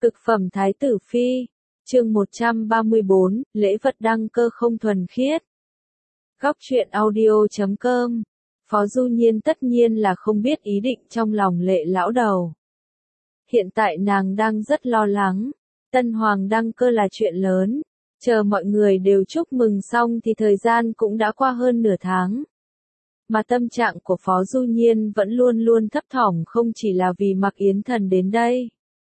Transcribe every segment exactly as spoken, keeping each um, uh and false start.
Cực phẩm Thái tử Phi, chương một trăm ba mươi bốn, lễ vật đăng cơ không thuần khiết. Góc truyện audio chấm com. Phó Du Nhiên tất nhiên là không biết ý định trong lòng Lệ lão đầu. Hiện tại nàng đang rất lo lắng, tân hoàng đăng cơ là chuyện lớn, chờ mọi người đều chúc mừng xong thì thời gian cũng đã qua hơn nửa tháng. Mà tâm trạng của Phó Du Nhiên vẫn luôn luôn thấp thỏm, không chỉ là vì Mạc Yến Thần đến đây,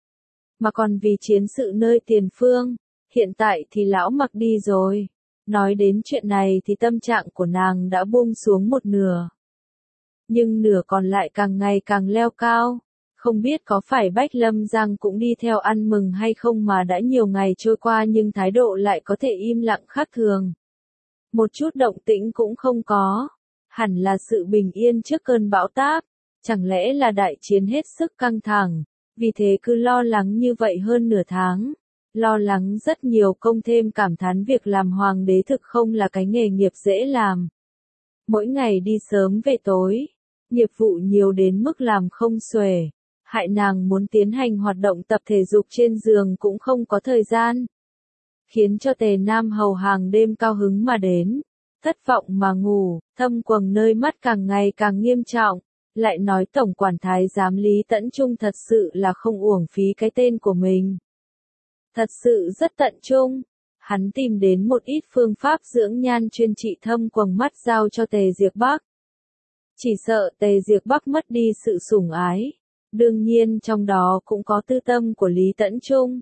mà còn vì chiến sự nơi tiền phương. Hiện tại thì lão Mạc đi rồi. Nói đến chuyện này thì tâm trạng của nàng đã buông xuống một nửa. Nhưng nửa còn lại càng ngày càng leo cao. Không biết có phải Bách Lâm Giang cũng đi theo ăn mừng hay không mà đã nhiều ngày trôi qua nhưng thái độ lại có thể im lặng khác thường. Một chút động tĩnh cũng không có. Hẳn là sự bình yên trước cơn bão táp. Chẳng lẽ là đại chiến hết sức căng thẳng. Vì thế cứ lo lắng như vậy hơn nửa tháng. Lo lắng rất nhiều, công thêm cảm thán việc làm hoàng đế thực không là cái nghề nghiệp dễ làm. Mỗi ngày đi sớm về tối, nghiệp vụ nhiều đến mức làm không xuể, hại nàng muốn tiến hành hoạt động tập thể dục trên giường cũng không có thời gian. Khiến cho Tề Nam Hầu hàng đêm cao hứng mà đến, thất vọng mà ngủ, thâm quầng nơi mắt càng ngày càng nghiêm trọng. Lại nói tổng quản thái giám Lý Tẫn Trung thật sự là không uổng phí cái tên của mình. Thật sự rất tận trung. Hắn tìm đến một ít phương pháp dưỡng nhan chuyên trị thâm quầng mắt giao cho Tề Diệp Bắc. Chỉ sợ Tề Diệp Bắc mất đi sự sủng ái. Đương nhiên trong đó cũng có tư tâm của Lý Tẫn Trung.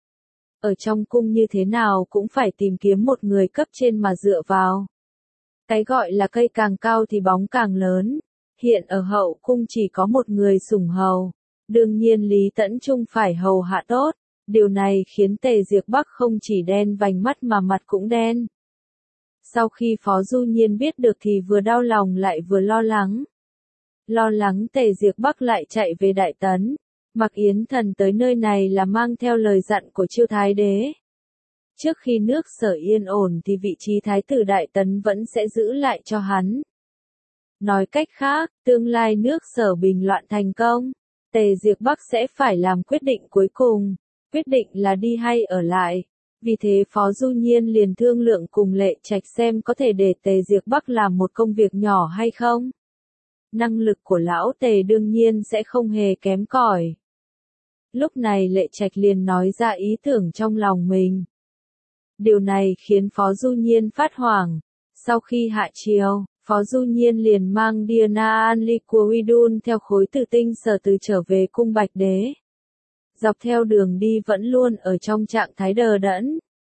Ở trong cung như thế nào cũng phải tìm kiếm một người cấp trên mà dựa vào. Cái gọi là cây càng cao thì bóng càng lớn. Hiện ở hậu cung chỉ có một người sủng hầu. Đương nhiên Lý Tẫn Trung phải hầu hạ tốt. Điều này khiến Tề Diệp Bắc không chỉ đen vành mắt mà mặt cũng đen. Sau khi Phó Du Nhiên biết được thì vừa đau lòng lại vừa lo lắng. Lo lắng Tề Diệp Bắc lại chạy về Đại Tấn. Mạc Yến Thần tới nơi này là mang theo lời dặn của Chiêu Thái Đế. Trước khi nước Sở yên ổn thì vị trí Thái tử Đại Tấn vẫn sẽ giữ lại cho hắn. Nói cách khác, tương lai nước Sở bình loạn thành công, Tề Diệp Bắc sẽ phải làm quyết định cuối cùng. Quyết định là đi hay ở lại. Vì thế Phó Du Nhiên liền thương lượng cùng Lệ Trạch xem có thể để Tề Diệp Bắc làm một công việc nhỏ hay không. Năng lực của lão Tề đương nhiên sẽ không hề kém cỏi. Lúc này Lệ Trạch liền nói ra ý tưởng trong lòng mình. Điều này khiến Phó Du Nhiên phát hoảng. Sau khi hạ triều, Phó Du Nhiên liền mang Diana Anli của Widun theo khối tử tinh sở từ trở về cung Bạch Đế. Dọc theo đường đi vẫn luôn ở trong trạng thái đờ đẫn.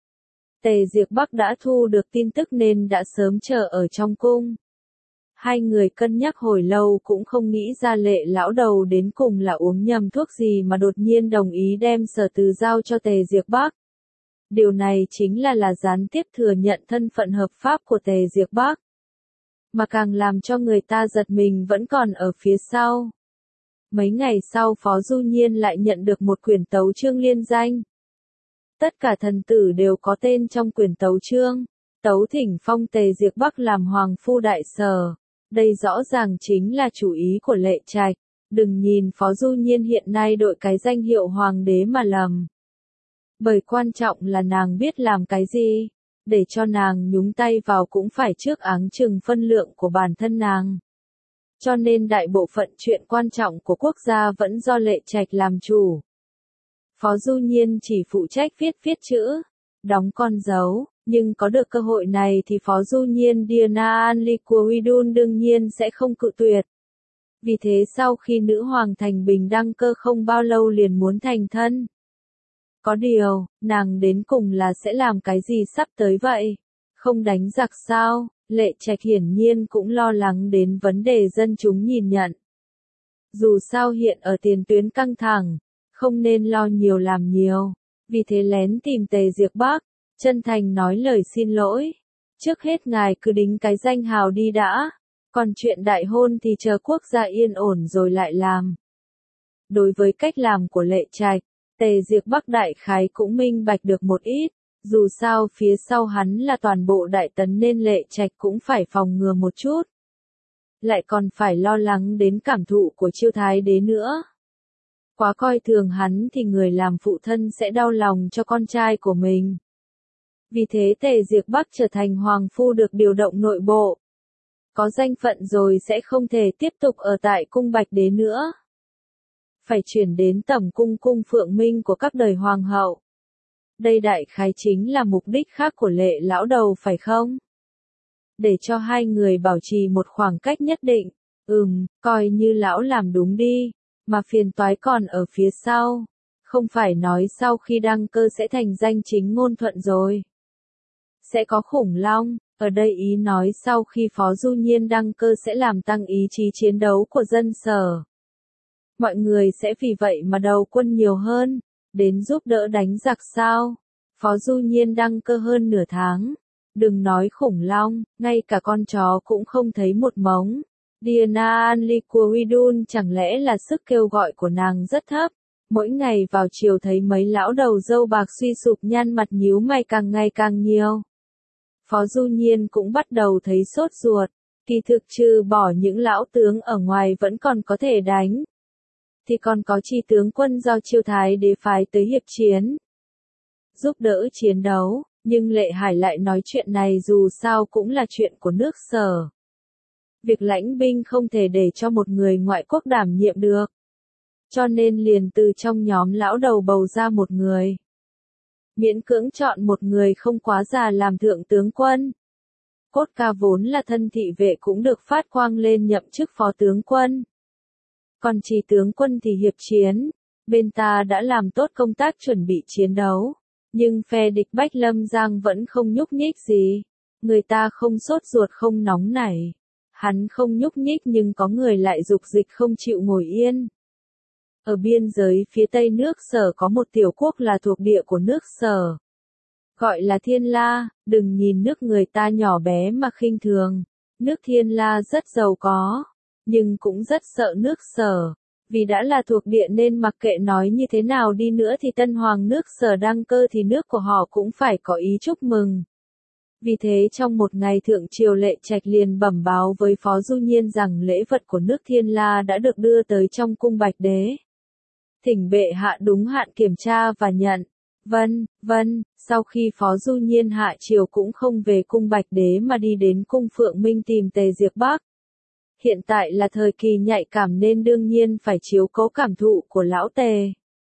Tề Diệp Bắc đã thu được tin tức nên đã sớm chờ ở trong cung. Hai người cân nhắc hồi lâu cũng không nghĩ ra Lệ lão đầu đến cùng là uống nhầm thuốc gì mà đột nhiên đồng ý đem sở từ giao cho Tề Diệp Bắc. Điều này chính là là gián tiếp thừa nhận thân phận hợp pháp của Tề Diệp Bắc. Mà càng làm cho người ta giật mình vẫn còn ở phía sau. Mấy ngày sau Phó Du Nhiên lại nhận được một quyển tấu chương liên danh. Tất cả thần tử đều có tên trong quyển tấu chương. Tấu thỉnh phong Tề Diệp Bắc làm hoàng phu đại sở. Đây rõ ràng chính là chủ ý của Lệ Trạch. Đừng nhìn Phó Du Nhiên hiện nay đội cái danh hiệu hoàng đế mà lầm. Bởi quan trọng là nàng biết làm cái gì. Để cho nàng nhúng tay vào cũng phải trước áng chừng phân lượng của bản thân nàng. Cho nên đại bộ phận chuyện quan trọng của quốc gia vẫn do Lệ Trạch làm chủ. Phó Du Nhiên chỉ phụ trách viết viết chữ, đóng con dấu, nhưng có được cơ hội này thì Phó Du Nhiên Diana Anli của Widun đương nhiên sẽ không cự tuyệt. Vì thế sau khi nữ hoàng thành bình đăng cơ không bao lâu liền muốn thành thân. Có điều, nàng đến cùng là sẽ làm cái gì sắp tới vậy? Không đánh giặc sao? Lệ Trạch hiển nhiên cũng lo lắng đến vấn đề dân chúng nhìn nhận. Dù sao hiện ở tiền tuyến căng thẳng, không nên lo nhiều làm nhiều. Vì thế lén tìm Tề Diệp Bắc, chân thành nói lời xin lỗi. Trước hết ngài cứ đính cái danh hào đi đã. Còn chuyện đại hôn thì chờ quốc gia yên ổn rồi lại làm. Đối với cách làm của Lệ Trạch, Tề Diệp Bắc đại khái cũng minh bạch được một ít. Dù sao phía sau hắn là toàn bộ Đại Tấn nên Lệ Trạch cũng phải phòng ngừa một chút. Lại còn phải lo lắng đến cảm thụ của Chiêu Thái Đế nữa. Quá coi thường hắn thì người làm phụ thân sẽ đau lòng cho con trai của mình. Vì thế Tề Diệp Bắc trở thành hoàng phu được điều động nội bộ. Có danh phận rồi sẽ không thể tiếp tục ở tại cung Bạch Đế nữa. Phải chuyển đến tẩm cung cung Phượng Minh của các đời hoàng hậu. Đây đại khái chính là mục đích khác của Lệ lão đầu phải không? Để cho hai người bảo trì một khoảng cách nhất định. Ừm, coi như lão làm đúng đi, mà phiền toái còn ở phía sau. Không phải nói sau khi đăng cơ sẽ thành danh chính ngôn thuận rồi. Sẽ có khủng long, ở đây ý nói sau khi Phó Du Nhiên đăng cơ sẽ làm tăng ý chí chiến đấu của dân Sở. Mọi người sẽ vì vậy mà đầu quân nhiều hơn, đến giúp đỡ đánh giặc sao. Phó Du Nhiên đăng cơ hơn nửa tháng. Đừng nói khủng long, ngay cả con chó cũng không thấy một mống. Diana Anliquidun chẳng lẽ là sức kêu gọi của nàng rất thấp. Mỗi ngày vào chiều thấy mấy lão đầu râu bạc suy sụp nhăn mặt nhíu mày càng ngày càng nhiều. Phó Du Nhiên cũng bắt đầu thấy sốt ruột. Kỳ thực trừ bỏ những lão tướng ở ngoài vẫn còn có thể đánh. Thì còn có chi tướng quân do Chiêu Thái Đế phái tới hiệp chiến. Giúp đỡ chiến đấu, nhưng Lệ Hải lại nói chuyện này dù sao cũng là chuyện của nước Sở. Việc lãnh binh không thể để cho một người ngoại quốc đảm nhiệm được. Cho nên liền từ trong nhóm lão đầu bầu ra một người. Miễn cưỡng chọn một người không quá già làm thượng tướng quân. Cốt Ca vốn là thân thị vệ cũng được phát quang lên nhậm chức phó tướng quân. Còn chỉ tướng quân thì hiệp chiến, bên ta đã làm tốt công tác chuẩn bị chiến đấu. Nhưng phe địch Bách Lâm Giang vẫn không nhúc nhích gì. Người ta không sốt ruột không nóng nảy. Hắn không nhúc nhích nhưng có người lại dục dịch không chịu ngồi yên. Ở biên giới phía tây nước Sở có một tiểu quốc là thuộc địa của nước Sở. Gọi là Thiên La, đừng nhìn nước người ta nhỏ bé mà khinh thường. Nước Thiên La rất giàu có, nhưng cũng rất sợ nước Sở. Vì đã là thuộc địa nên mặc kệ nói như thế nào đi nữa thì tân hoàng nước Sở đăng cơ thì nước của họ cũng phải có ý chúc mừng. Vì thế trong một ngày thượng triều Lệ Trạch liền bẩm báo với Phó Du Nhiên rằng lễ vật của nước Thiên La đã được đưa tới trong cung Bạch Đế. Thỉnh bệ hạ đúng hạn kiểm tra và nhận. Vâng, vâng, sau khi Phó Du Nhiên hạ triều cũng không về cung Bạch Đế mà đi đến cung Phượng Minh tìm Tề Diệp Bắc. Hiện tại là thời kỳ nhạy cảm nên đương nhiên phải chiếu cố cảm thụ của lão Tề.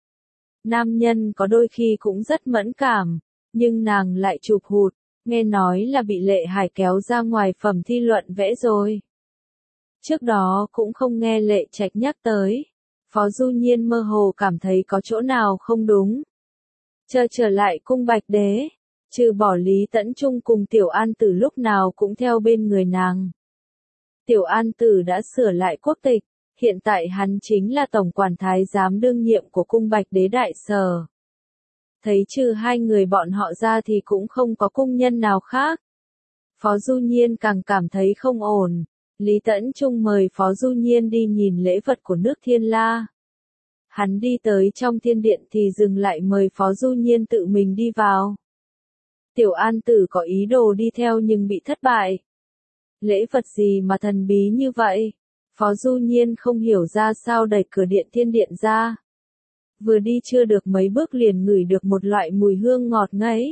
Nam nhân có đôi khi cũng rất mẫn cảm, nhưng nàng lại chụp hụt, nghe nói là bị Lệ Hải kéo ra ngoài phẩm thi luận vẽ rồi. Trước đó cũng không nghe Lệ Trạch nhắc tới. Phó Du Nhiên mơ hồ cảm thấy có chỗ nào không đúng. Chờ trở lại cung Bạch Đế, trừ bỏ Lý Tẫn Trung cùng Tiểu An Tử lúc nào cũng theo bên người nàng. Tiểu An Tử đã sửa lại quốc tịch, hiện tại hắn chính là tổng quản thái giám đương nhiệm của cung Bạch Đế Đại Sở. Thấy trừ hai người bọn họ ra thì cũng không có cung nhân nào khác. Phó Du Nhiên càng cảm thấy không ổn. Lý Tẫn Trung mời Phó Du Nhiên đi nhìn lễ vật của nước Thiên La. Hắn đi tới trong thiên điện thì dừng lại mời Phó Du Nhiên tự mình đi vào. Tiểu An Tử có ý đồ đi theo nhưng bị thất bại. Lễ vật gì mà thần bí như vậy? Phó Du Nhiên không hiểu ra sao đẩy cửa điện thiên điện ra. Vừa đi chưa được mấy bước liền ngửi được một loại mùi hương ngọt ngấy.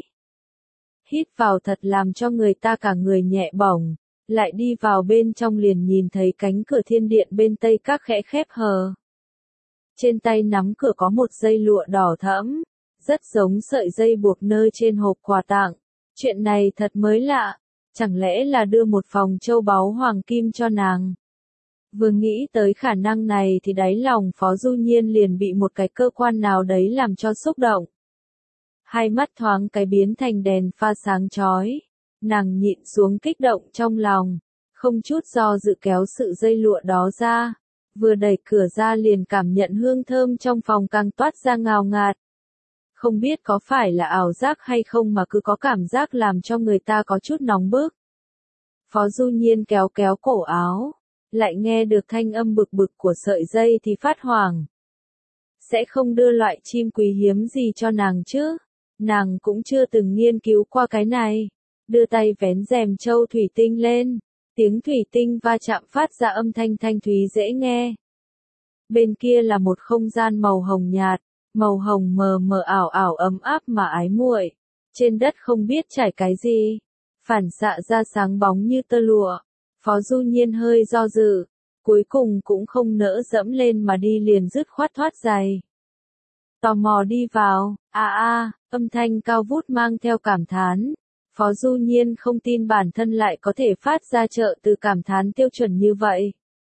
Hít vào thật làm cho người ta cả người nhẹ bỏng. Lại đi vào bên trong liền nhìn thấy cánh cửa thiên điện bên tây các khẽ khép hờ. Trên tay nắm cửa có một dây lụa đỏ thẫm, rất giống sợi dây buộc nơ trên hộp quà tặng. Chuyện này thật mới lạ, chẳng lẽ là đưa một phòng châu báu hoàng kim cho nàng. Vừa nghĩ tới khả năng này thì đáy lòng Phó Du Nhiên liền bị một cái cơ quan nào đấy làm cho xúc động. Hai mắt thoáng cái biến thành đèn pha sáng chói. Nàng nhịn xuống kích động trong lòng, không chút do dự kéo sự dây lụa đó ra, vừa đẩy cửa ra liền cảm nhận hương thơm trong phòng càng toát ra ngào ngạt. Không biết có phải là ảo giác hay không mà cứ có cảm giác làm cho người ta có chút nóng bức. Phó Du Nhiên kéo kéo cổ áo, lại nghe được thanh âm bực bực của sợi dây thì phát hoảng. Sẽ không đưa loại chim quý hiếm gì cho nàng chứ? Nàng cũng chưa từng nghiên cứu qua cái này. Đưa tay vén rèm châu thủy tinh lên, tiếng thủy tinh va chạm phát ra âm thanh thanh thúy dễ nghe. Bên kia là một không gian màu hồng nhạt, màu hồng mờ mờ ảo ảo ấm áp mà ái muội. Trên đất không biết trải cái gì, phản xạ ra sáng bóng như tơ lụa. Phó Du Nhiên hơi do dự, cuối cùng cũng không nỡ dẫm lên mà đi liền dứt khoát thoát giày. Tò mò đi vào, a a, âm thanh cao vút mang theo cảm thán. Phó Du Nhiên không tin bản thân lại có thể phát ra trợ từ cảm thán tiêu chuẩn như vậy.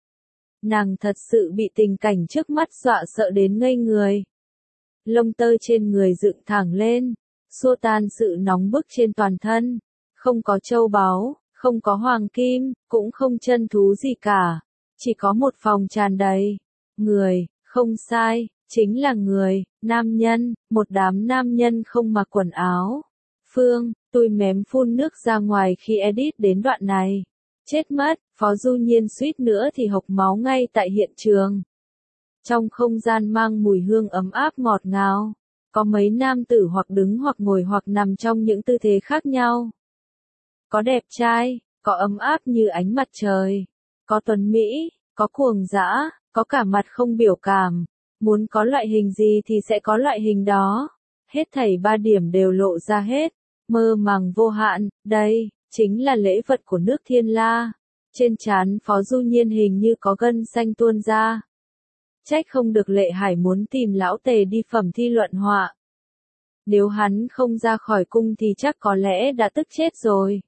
Nàng thật sự bị tình cảnh trước mắt dọa sợ đến ngây người. Lông tơ trên người dựng thẳng lên, xua tan sự nóng bức trên toàn thân. Không có châu báu, không có hoàng kim, cũng không chân thú gì cả. Chỉ có một phòng tràn đầy. Người, không sai, chính là người, nam nhân, một đám nam nhân không mặc quần áo. Phương, tôi mém phun nước ra ngoài khi edit đến đoạn này. Chết mất, Phó Du Nhiên suýt nữa thì hộc máu ngay tại hiện trường. Trong không gian mang mùi hương ấm áp ngọt ngào, có mấy nam tử hoặc đứng hoặc ngồi hoặc nằm trong những tư thế khác nhau. Có đẹp trai, có ấm áp như ánh mặt trời, có tuấn mỹ, có cuồng dã, có cả mặt không biểu cảm. Muốn có loại hình gì thì sẽ có loại hình đó. Hết thảy ba điểm đều lộ ra hết, mơ màng vô hạn. Đây chính là lễ vật của nước Thiên La. Trên trán Phó Du Nhiên hình như có gân xanh tuôn ra. Trách không được Lệ Hải muốn tìm lão Tề đi phẩm thi luận họa. Nếu hắn không ra khỏi cung thì chắc có lẽ đã tức chết rồi.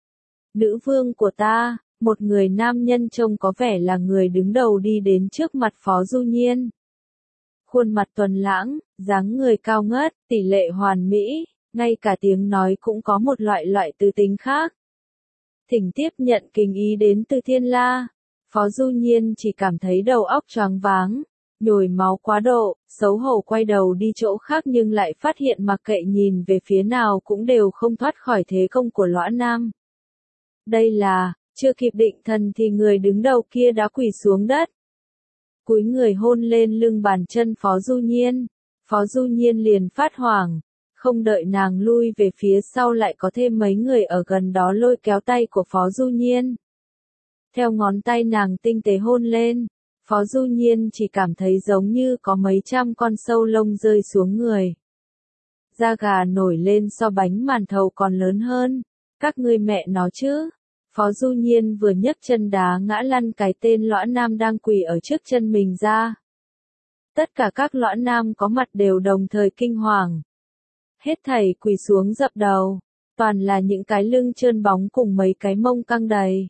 Nữ vương của ta, một người nam nhân trông có vẻ là người đứng đầu đi đến trước mặt Phó Du Nhiên. Khuôn mặt tuấn lãng, dáng người cao ngất, tỷ lệ hoàn mỹ, ngay cả tiếng nói cũng có một loại loại tư tính khác. Thỉnh tiếp nhận kính ý đến từ Thiên La. Phó Du Nhiên chỉ cảm thấy đầu óc choáng váng, nhồi máu quá độ, xấu hổ quay đầu đi chỗ khác nhưng lại phát hiện mặc kệ nhìn về phía nào cũng đều không thoát khỏi thế công của Lõa Nam. Đây là, chưa kịp định thần thì người đứng đầu kia đã quỳ xuống đất. Cúi người hôn lên lưng bàn chân Phó Du Nhiên. Phó Du Nhiên liền phát hoảng. Không đợi nàng lui về phía sau lại có thêm mấy người ở gần đó lôi kéo tay của Phó Du Nhiên. Theo ngón tay nàng tinh tế hôn lên, Phó Du Nhiên chỉ cảm thấy giống như có mấy trăm con sâu lông rơi xuống người. Da gà nổi lên so bánh màn thầu còn lớn hơn. Các ngươi mẹ nó chứ. Phó Du Nhiên vừa nhấc chân đá ngã lăn cái tên Lõa Nam đang quỳ ở trước chân mình ra. Tất cả các Lõa Nam có mặt đều đồng thời kinh hoàng. Hết thảy quỳ xuống dập đầu, toàn là những cái lưng trơn bóng cùng mấy cái mông căng đầy.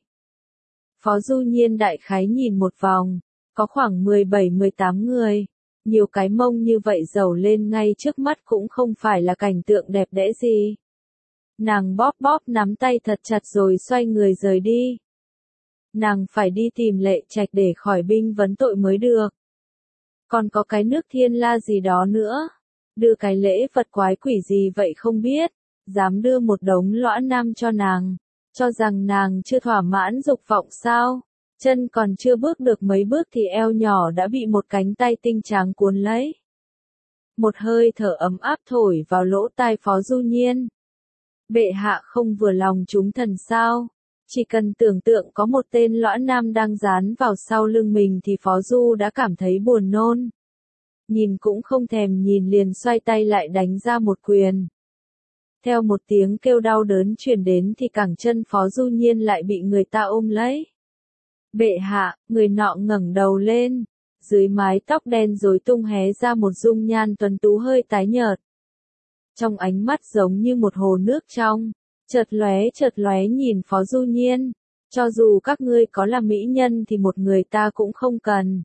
Phó Du Nhiên đại khái nhìn một vòng, có khoảng mười bảy mười tám người, nhiều cái mông như vậy dầu lên ngay trước mắt cũng không phải là cảnh tượng đẹp đẽ gì. Nàng bóp bóp nắm tay thật chặt rồi xoay người rời đi. Nàng phải đi tìm Lệ Trạch để khỏi binh vấn tội mới được. Còn có cái nước Thiên La gì đó nữa. Đưa cái lễ vật quái quỷ gì vậy không biết. Dám đưa một đống Lõa Nam cho nàng. Cho rằng nàng chưa thỏa mãn dục vọng sao. Chân còn chưa bước được mấy bước thì eo nhỏ đã bị một cánh tay tinh tráng cuốn lấy. Một hơi thở ấm áp thổi vào lỗ tai Phó Du Nhiên. Bệ hạ không vừa lòng chúng thần sao? Chỉ cần tưởng tượng có một tên Lõa Nam đang dán vào sau lưng mình thì Phó Du đã cảm thấy buồn nôn. Nhìn cũng không thèm nhìn liền xoay tay lại đánh ra một quyền. Theo một tiếng kêu đau đớn truyền đến thì cẳng chân Phó Du Nhiên lại bị người ta ôm lấy. Bệ hạ, người nọ ngẩng đầu lên. Dưới mái tóc đen rối tung hé ra một dung nhan tuấn tú hơi tái nhợt. Trong ánh mắt giống như một hồ nước trong, chợt lóe chợt lóe nhìn Phó Du Nhiên, cho dù các ngươi có là mỹ nhân thì một người ta cũng không cần.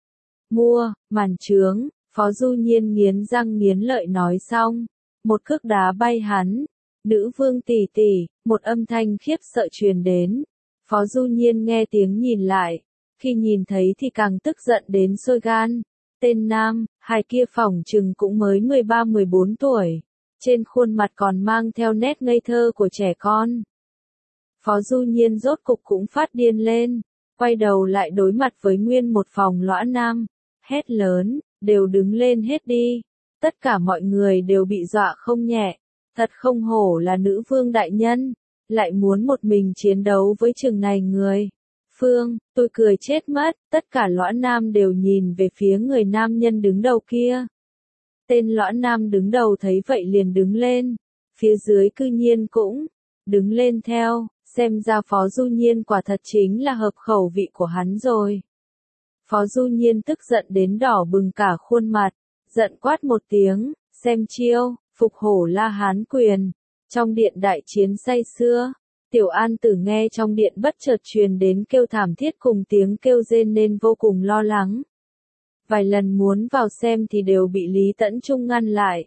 Mua, màn trướng, Phó Du Nhiên nghiến răng nghiến lợi nói xong, một cước đá bay hắn. Nữ vương tỷ tỷ, một âm thanh khiếp sợ truyền đến. Phó Du Nhiên nghe tiếng nhìn lại, khi nhìn thấy thì càng tức giận đến sôi gan. Tên nam, hài kia phỏng chừng cũng mới mười ba mười bốn tuổi. Trên khuôn mặt còn mang theo nét ngây thơ của trẻ con. Phó Du Nhiên rốt cục cũng phát điên lên, quay đầu lại đối mặt với nguyên một phòng Lõa Nam, hét lớn, đều đứng lên hết đi. Tất cả mọi người đều bị dọa không nhẹ, thật không hổ là nữ vương đại nhân, lại muốn một mình chiến đấu với chừng này người. phương, tôi cười chết mất, tất cả lõa nam đều nhìn về phía người nam nhân đứng đầu kia. Tên lõa nam đứng đầu thấy vậy liền đứng lên, phía dưới cư nhiên cũng đứng lên theo, xem ra Phó Du Nhiên quả thật chính là hợp khẩu vị của hắn rồi. Phó Du Nhiên tức giận đến đỏ bừng cả khuôn mặt, giận quát một tiếng, xem chiêu, phục hổ La Hán quyền. Trong điện đại chiến say xưa, Tiểu An Tử nghe trong điện bất chợt truyền đến kêu thảm thiết cùng tiếng kêu rên nên vô cùng lo lắng. Vài lần muốn vào xem thì đều bị Lý Tẫn Trung ngăn lại.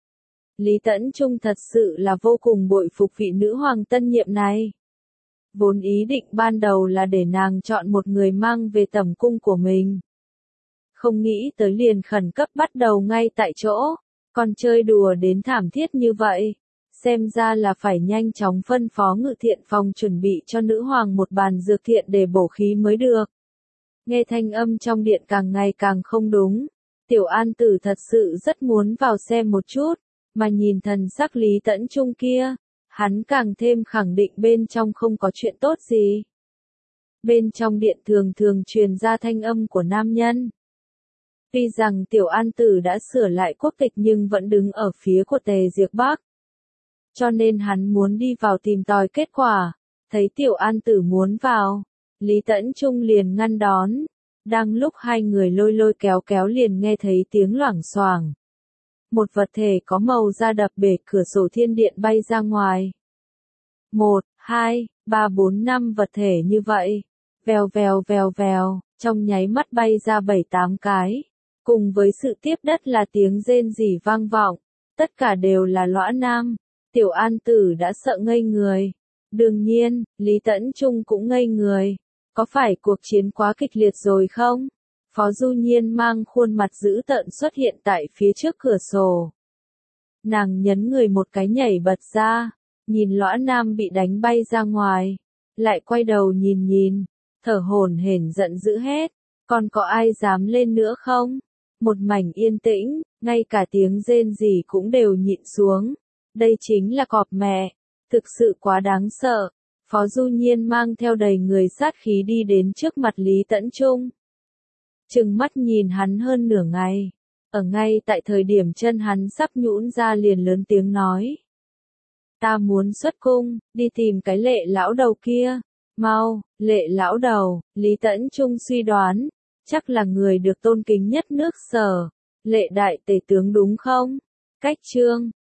Lý Tẫn Trung thật sự là vô cùng bội phục vị nữ hoàng tân nhiệm này. Vốn ý định ban đầu là để nàng chọn một người mang về tẩm cung của mình. Không nghĩ tới liền khẩn cấp bắt đầu ngay tại chỗ, còn chơi đùa đến thảm thiết như vậy. Xem ra là phải nhanh chóng phân phó ngự thiện phòng chuẩn bị cho nữ hoàng một bàn dược thiện để bổ khí mới được. Nghe thanh âm trong điện càng ngày càng không đúng. Tiểu An Tử thật sự rất muốn vào xem một chút, mà nhìn thần sắc Lý Tẫn Trung kia, hắn càng thêm khẳng định bên trong không có chuyện tốt gì. Bên trong điện thường thường truyền ra thanh âm của nam nhân. Tuy rằng Tiểu An Tử đã sửa lại quốc tịch nhưng vẫn đứng ở phía của Tề Diệp Bắc. Cho nên hắn muốn đi vào tìm tòi kết quả, thấy Tiểu An Tử muốn vào, Lý Tẫn Trung liền ngăn đón. Đang lúc hai người lôi lôi kéo kéo liền nghe thấy tiếng loảng xoảng. Một vật thể có màu da đập bể cửa sổ thiên điện bay ra ngoài. Một, hai, ba bốn năm vật thể như vậy. Vèo vèo vèo vèo, trong nháy mắt bay ra bảy tám cái. Cùng với sự tiếp đất là tiếng rên rỉ vang vọng. Tất cả đều là lõa nam. Tiểu An Tử đã sợ ngây người. Đương nhiên, Lý Tẫn Trung cũng ngây người. Có phải cuộc chiến quá kịch liệt rồi không? Phó Du Nhiên mang khuôn mặt dữ tợn xuất hiện tại phía trước cửa sổ. Nàng nhấn người một cái nhảy bật ra, nhìn lõa nam bị đánh bay ra ngoài, lại quay đầu nhìn nhìn, thở hổn hển giận dữ hết, còn có ai dám lên nữa không? Một mảnh yên tĩnh, ngay cả tiếng rên rỉ cũng đều nhịn xuống. Đây chính là cọp mẹ, thực sự quá đáng sợ. Phó Du Nhiên mang theo đầy người sát khí đi đến trước mặt Lý Tẫn Trung. Trừng mắt nhìn hắn hơn nửa ngày. Ở ngay tại thời điểm chân hắn sắp nhũn ra liền lớn tiếng nói. Ta muốn xuất cung, đi tìm cái lệ lão đầu kia. Mau, lệ lão đầu, Lý Tẫn Trung suy đoán. Chắc là người được tôn kính nhất nước Sở. Lệ đại tể tướng đúng không? Cách chương,